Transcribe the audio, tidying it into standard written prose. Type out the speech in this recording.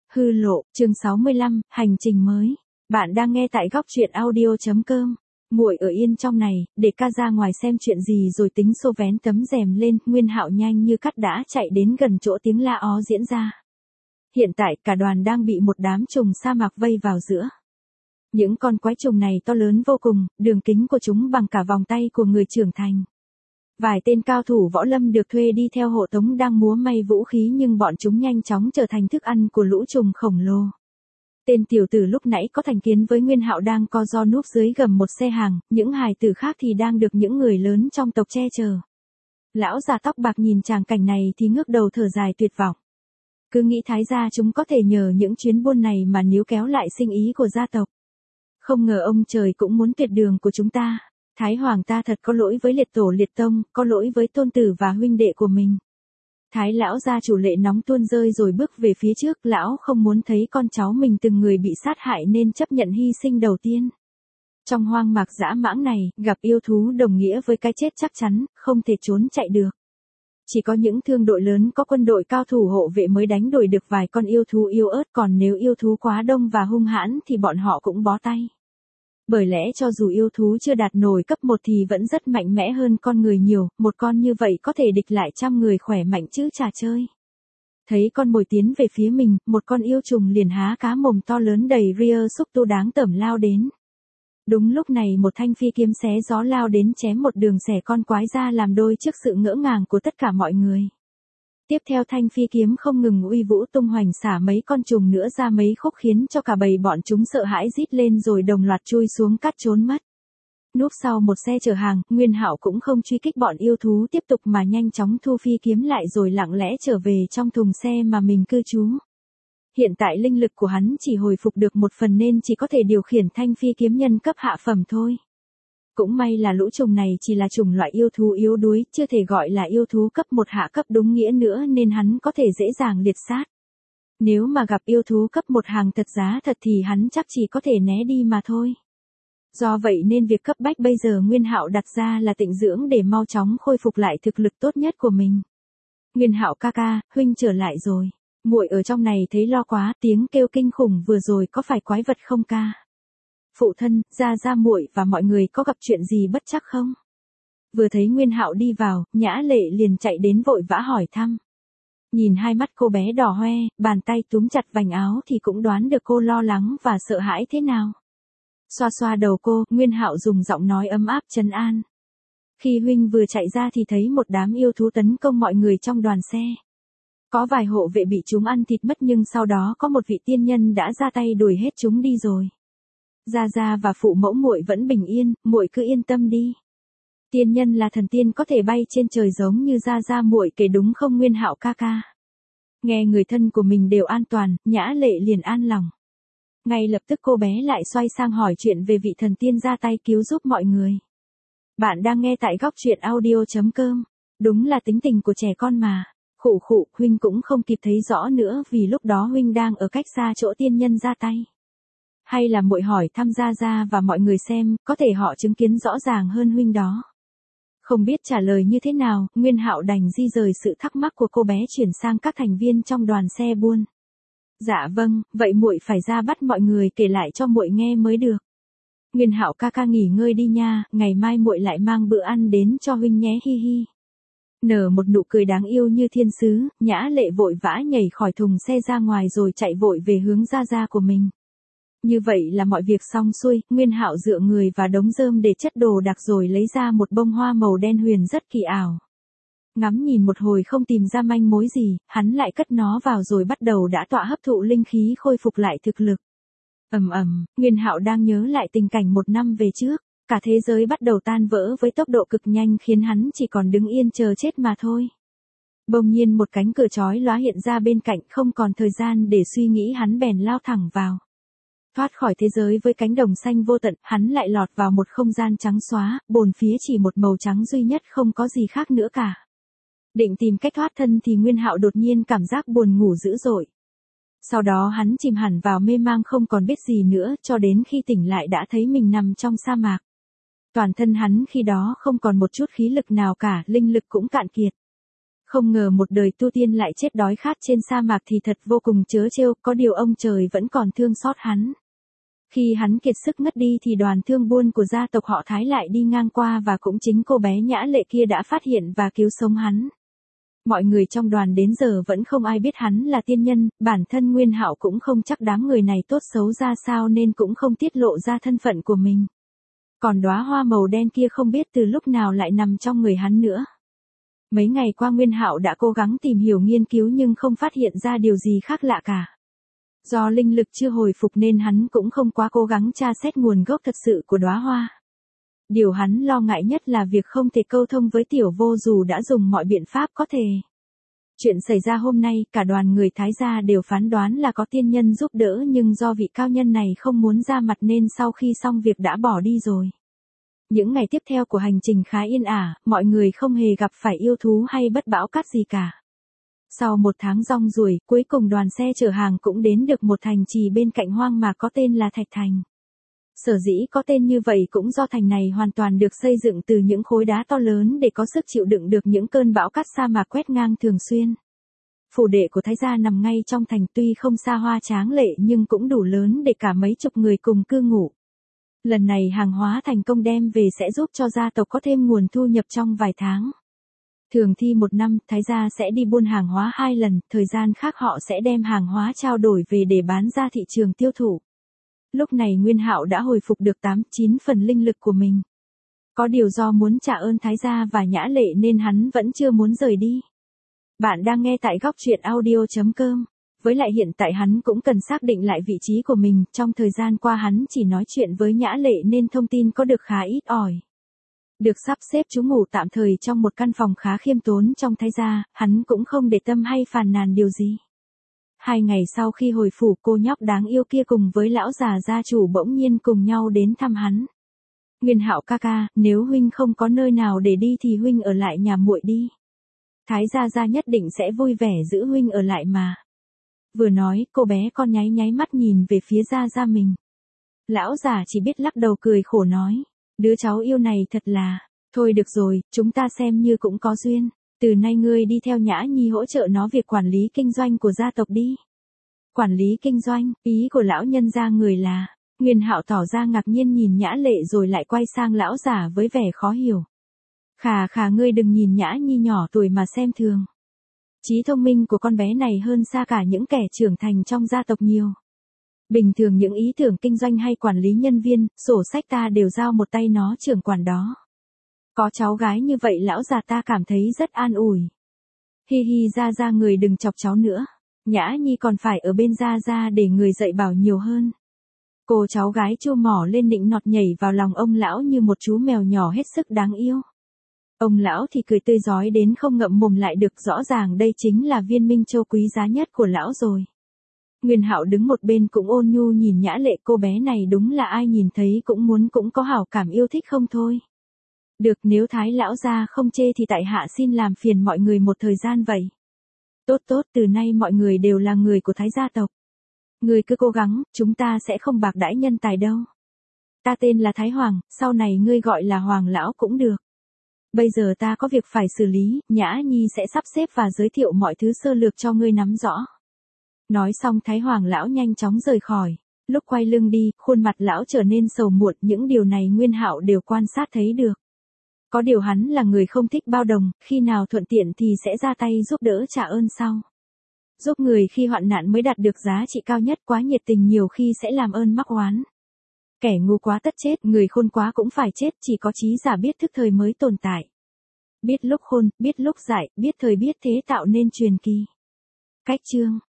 Hư lộ, chương 65, hành trình mới. Bạn đang nghe tại góc truyện audio.com. Muội ở yên trong này, để ca ra ngoài xem chuyện gì rồi tính xô vén tấm rèm lên. Nguyên Hạo nhanh như cắt đã chạy đến gần chỗ tiếng la ó diễn ra. Hiện tại cả đoàn đang bị một đám trùng sa mạc vây vào giữa. Những con quái trùng này to lớn vô cùng, đường kính của chúng bằng cả vòng tay của người trưởng thành. Vài tên cao thủ võ lâm được thuê đi theo hộ tống đang múa may vũ khí, nhưng bọn chúng nhanh chóng trở thành thức ăn của lũ trùng khổng lồ. Tên tiểu tử lúc nãy có thành kiến với Nguyên Hạo đang co ro núp dưới gầm một xe hàng, những hài tử khác thì đang được những người lớn trong tộc che chở. Lão già tóc bạc nhìn tràng cảnh này thì ngước đầu thở dài tuyệt vọng. Cứ nghĩ Thái gia chúng có thể nhờ những chuyến buôn này mà níu kéo lại sinh ý của gia tộc. Không ngờ ông trời cũng muốn tuyệt đường của chúng ta. Thái hoàng ta thật có lỗi với liệt tổ liệt tông, có lỗi với tôn tử và huynh đệ của mình. Thái lão gia chủ lệ nóng tuôn rơi rồi bước về phía trước. Lão không muốn thấy con cháu mình từng người bị sát hại nên chấp nhận hy sinh đầu tiên. Trong hoang mạc dã mãng này, gặp yêu thú đồng nghĩa với cái chết chắc chắn, không thể trốn chạy được. Chỉ có những thương đội lớn có quân đội cao thủ hộ vệ mới đánh đuổi được vài con yêu thú yếu ớt, còn nếu yêu thú quá đông và hung hãn thì bọn họ cũng bó tay. Bởi lẽ cho dù yêu thú chưa đạt nổi cấp 1 thì vẫn rất mạnh mẽ hơn con người nhiều, một con như vậy có thể địch lại trăm người khỏe mạnh chứ chả chơi. Thấy con mồi tiến về phía mình, một con yêu trùng liền há cá mồm to lớn đầy ria xúc tu đáng tởm lao đến. Đúng lúc này một thanh phi kiếm xé gió lao đến chém một đường xẻ con quái ra làm đôi trước sự ngỡ ngàng của tất cả mọi người. Tiếp theo thanh phi kiếm không ngừng uy vũ tung hoành xả mấy con trùng nữa ra mấy khúc khiến cho cả bầy bọn chúng sợ hãi rít lên rồi đồng loạt chui xuống cắt trốn mất. Núp sau một xe chở hàng, Nguyên Hạo cũng không truy kích bọn yêu thú tiếp tục mà nhanh chóng thu phi kiếm lại rồi lặng lẽ trở về trong thùng xe mà mình cư trú. Hiện tại linh lực của hắn chỉ hồi phục được một phần nên chỉ có thể điều khiển thanh phi kiếm nhân cấp hạ phẩm thôi. Cũng may là lũ trùng này chỉ là chủng loại yêu thú yếu đuối, chưa thể gọi là yêu thú cấp 1 hạ cấp đúng nghĩa nữa nên hắn có thể dễ dàng liệt sát. Nếu mà gặp yêu thú cấp 1 hàng thật giá thật thì hắn chắc chỉ có thể né đi mà thôi. Do vậy nên việc cấp bách bây giờ Nguyên Hạo đặt ra là tịnh dưỡng để mau chóng khôi phục lại thực lực tốt nhất của mình. Nguyên Hạo ca ca, huynh trở lại rồi. Muội ở trong này thấy lo quá, tiếng kêu kinh khủng vừa rồi có phải quái vật không ca? Phụ thân, gia muội và mọi người có gặp chuyện gì bất trắc không? Vừa thấy Nguyên Hạo đi vào, Nhã Lệ liền chạy đến vội vã hỏi thăm. Nhìn hai mắt cô bé đỏ hoe, bàn tay túm chặt vành áo thì cũng đoán được cô lo lắng và sợ hãi thế nào. Xoa xoa đầu cô, Nguyên Hạo dùng giọng nói ấm áp trấn an. Khi huynh vừa chạy ra thì thấy một đám yêu thú tấn công mọi người trong đoàn xe. Có vài hộ vệ bị chúng ăn thịt mất nhưng sau đó có một vị tiên nhân đã ra tay đuổi hết chúng đi rồi. Gia và phụ mẫu muội vẫn bình yên, muội cứ yên tâm đi. Tiên nhân là thần tiên có thể bay trên trời giống như Gia muội kể đúng không Nguyên Hạo ca ca? Nghe người thân của mình đều an toàn, Nhã Lệ liền an lòng. Ngay lập tức cô bé lại xoay sang hỏi chuyện về vị thần tiên ra tay cứu giúp mọi người. Bạn đang nghe tại góc truyện audio.com. Đúng là tính tình của trẻ con mà. Khụ, huynh cũng không kịp thấy rõ nữa vì lúc đó huynh đang ở cách xa chỗ tiên nhân ra tay. Hay là muội hỏi thăm Gia và mọi người xem, có thể họ chứng kiến rõ ràng hơn huynh đó. Không biết trả lời như thế nào, Nguyên Hạo đành di rời sự thắc mắc của cô bé chuyển sang các thành viên trong đoàn xe buôn. Dạ vâng, vậy muội phải ra bắt mọi người kể lại cho muội nghe mới được. Nguyên Hạo ca ca nghỉ ngơi đi nha, ngày mai muội lại mang bữa ăn đến cho huynh nhé hi hi. Nở một nụ cười đáng yêu như thiên sứ, Nhã Lệ vội vã nhảy khỏi thùng xe ra ngoài rồi chạy vội về hướng Gia của mình. Như vậy là mọi việc xong xuôi, Nguyên Hạo dựa người và đống rơm để chất đồ đạc rồi lấy ra một bông hoa màu đen huyền rất kỳ ảo. Ngắm nhìn một hồi không tìm ra manh mối gì, hắn lại cất nó vào rồi bắt đầu đã tọa hấp thụ linh khí khôi phục lại thực lực. Nguyên Hạo đang nhớ lại tình cảnh một năm về trước, cả thế giới bắt đầu tan vỡ với tốc độ cực nhanh khiến hắn chỉ còn đứng yên chờ chết mà thôi. Bỗng nhiên một cánh cửa chói lóa hiện ra bên cạnh, không còn thời gian để suy nghĩ hắn bèn lao thẳng vào. Thoát khỏi thế giới với cánh đồng xanh vô tận, hắn lại lọt vào một không gian trắng xóa, bồn phía chỉ một màu trắng duy nhất không có gì khác nữa cả. Định tìm cách thoát thân thì Nguyên Hạo đột nhiên cảm giác buồn ngủ dữ dội. Sau đó hắn chìm hẳn vào mê mang không còn biết gì nữa cho đến khi tỉnh lại đã thấy mình nằm trong sa mạc. Toàn thân hắn khi đó không còn một chút khí lực nào cả, linh lực cũng cạn kiệt. Không ngờ một đời tu tiên lại chết đói khát trên sa mạc thì thật vô cùng trớ trêu, có điều ông trời vẫn còn thương xót hắn. Khi hắn kiệt sức ngất đi thì đoàn thương buôn của gia tộc họ Thái lại đi ngang qua và cũng chính cô bé Nhã Lệ kia đã phát hiện và cứu sống hắn. Mọi người trong đoàn đến giờ vẫn không ai biết hắn là tiên nhân, bản thân Nguyên Hạo cũng không chắc đám người này tốt xấu ra sao nên cũng không tiết lộ ra thân phận của mình. Còn đóa hoa màu đen kia không biết từ lúc nào lại nằm trong người hắn nữa. Mấy ngày qua Nguyên Hạo đã cố gắng tìm hiểu nghiên cứu nhưng không phát hiện ra điều gì khác lạ cả. Do linh lực chưa hồi phục nên hắn cũng không quá cố gắng tra xét nguồn gốc thật sự của đóa hoa. Điều hắn lo ngại nhất là việc không thể câu thông với Tiểu Vô dù đã dùng mọi biện pháp có thể. Chuyện xảy ra hôm nay, cả đoàn người Thái gia đều phán đoán là có tiên nhân giúp đỡ nhưng do vị cao nhân này không muốn ra mặt nên sau khi xong việc đã bỏ đi rồi. Những ngày tiếp theo của hành trình khá yên ả, mọi người không hề gặp phải yêu thú hay bất bão cát gì cả. Sau một tháng rong ruổi, cuối cùng đoàn xe chở hàng cũng đến được một thành trì bên cạnh hoang mạc có tên là Thạch Thành. Sở dĩ có tên như vậy cũng do thành này hoàn toàn được xây dựng từ những khối đá to lớn để có sức chịu đựng được những cơn bão cát sa mạc quét ngang thường xuyên. Phủ đệ của Thái gia nằm ngay trong thành, tuy không xa hoa tráng lệ nhưng cũng đủ lớn để cả mấy chục người cùng cư ngụ. Lần này hàng hóa thành công đem về sẽ giúp cho gia tộc có thêm nguồn thu nhập trong vài tháng. Thường thì một năm, Thái gia sẽ đi buôn hàng hóa 2 lần, thời gian khác họ sẽ đem hàng hóa trao đổi về để bán ra thị trường tiêu thụ. Lúc này Nguyên Hạo đã hồi phục được 8-9 phần linh lực của mình. Có điều do muốn trả ơn Thái gia và Nhã Lệ nên hắn vẫn chưa muốn rời đi. Bạn đang nghe tại góc truyện audio.com. Với lại hiện tại hắn cũng cần xác định lại vị trí của mình, trong thời gian qua hắn chỉ nói chuyện với Nhã Lệ nên thông tin có được khá ít ỏi. Được sắp xếp trú ngụ tạm thời trong một căn phòng khá khiêm tốn trong Thái gia, hắn cũng không để tâm hay phàn nàn điều gì. 2 ngày sau khi hồi phủ, cô nhóc đáng yêu kia cùng với lão già gia chủ bỗng nhiên cùng nhau đến thăm hắn. Nguyên Hạo ca ca, nếu huynh không có nơi nào để đi thì huynh ở lại nhà muội đi. Thái gia nhất định sẽ vui vẻ giữ huynh ở lại mà. Vừa nói, cô bé con nháy nháy mắt nhìn về phía gia mình. Lão già chỉ biết lắc đầu cười khổ nói, đứa cháu yêu này thật là, thôi được rồi, chúng ta xem như cũng có duyên. Từ nay ngươi đi theo Nhã Nhi hỗ trợ nó việc quản lý kinh doanh của gia tộc đi. Quản lý kinh doanh, ý của lão nhân gia người là, Nguyên Hạo tỏ ra ngạc nhiên nhìn Nhã Lệ rồi lại quay sang lão già với vẻ khó hiểu. Khà ngươi đừng nhìn Nhã Nhi nhỏ tuổi mà xem thường. Trí thông minh của con bé này hơn xa cả những kẻ trưởng thành trong gia tộc nhiều. Bình thường những ý tưởng kinh doanh hay quản lý nhân viên, sổ sách ta đều giao một tay nó trưởng quản đó. Có cháu gái như vậy lão già ta cảm thấy rất an ủi. Hi hi ra người đừng chọc cháu nữa. Nhã Nhi còn phải ở bên ra để người dạy bảo nhiều hơn. Cô cháu gái chua mỏ lên nịnh nọt nhảy vào lòng ông lão như một chú mèo nhỏ hết sức đáng yêu. Ông lão thì cười tươi rói đến không ngậm mồm lại được, rõ ràng đây chính là viên minh châu quý giá nhất của lão rồi. Nguyên Hạo đứng một bên cũng ôn nhu nhìn Nhã Lệ, cô bé này đúng là ai nhìn thấy cũng có hảo cảm yêu thích không thôi. Được, nếu Thái lão gia không chê thì tại hạ xin làm phiền mọi người một thời gian vậy. Tốt, từ nay mọi người đều là người của Thái gia tộc. Người cứ cố gắng, chúng ta sẽ không bạc đãi nhân tài đâu. Ta tên là Thái Hoàng, sau này ngươi gọi là Hoàng lão cũng được. Bây giờ ta có việc phải xử lý, Nhã Nhi sẽ sắp xếp và giới thiệu mọi thứ sơ lược cho ngươi nắm rõ. Nói xong Thái Hoàng lão nhanh chóng rời khỏi. Lúc quay lưng đi, khuôn mặt lão trở nên sầu muộn, những điều này Nguyên Hạo đều quan sát thấy được. Có điều hắn là người không thích bao đồng, khi nào thuận tiện thì sẽ ra tay giúp đỡ trả ơn sau. Giúp người khi hoạn nạn mới đạt được giá trị cao nhất, quá nhiệt tình nhiều khi sẽ làm ơn mắc oán. Kẻ ngu quá tất chết, người khôn quá cũng phải chết, chỉ có trí giả biết thức thời mới tồn tại. Biết lúc khôn, biết lúc dại, biết thời biết thế tạo nên truyền kỳ. Cách chương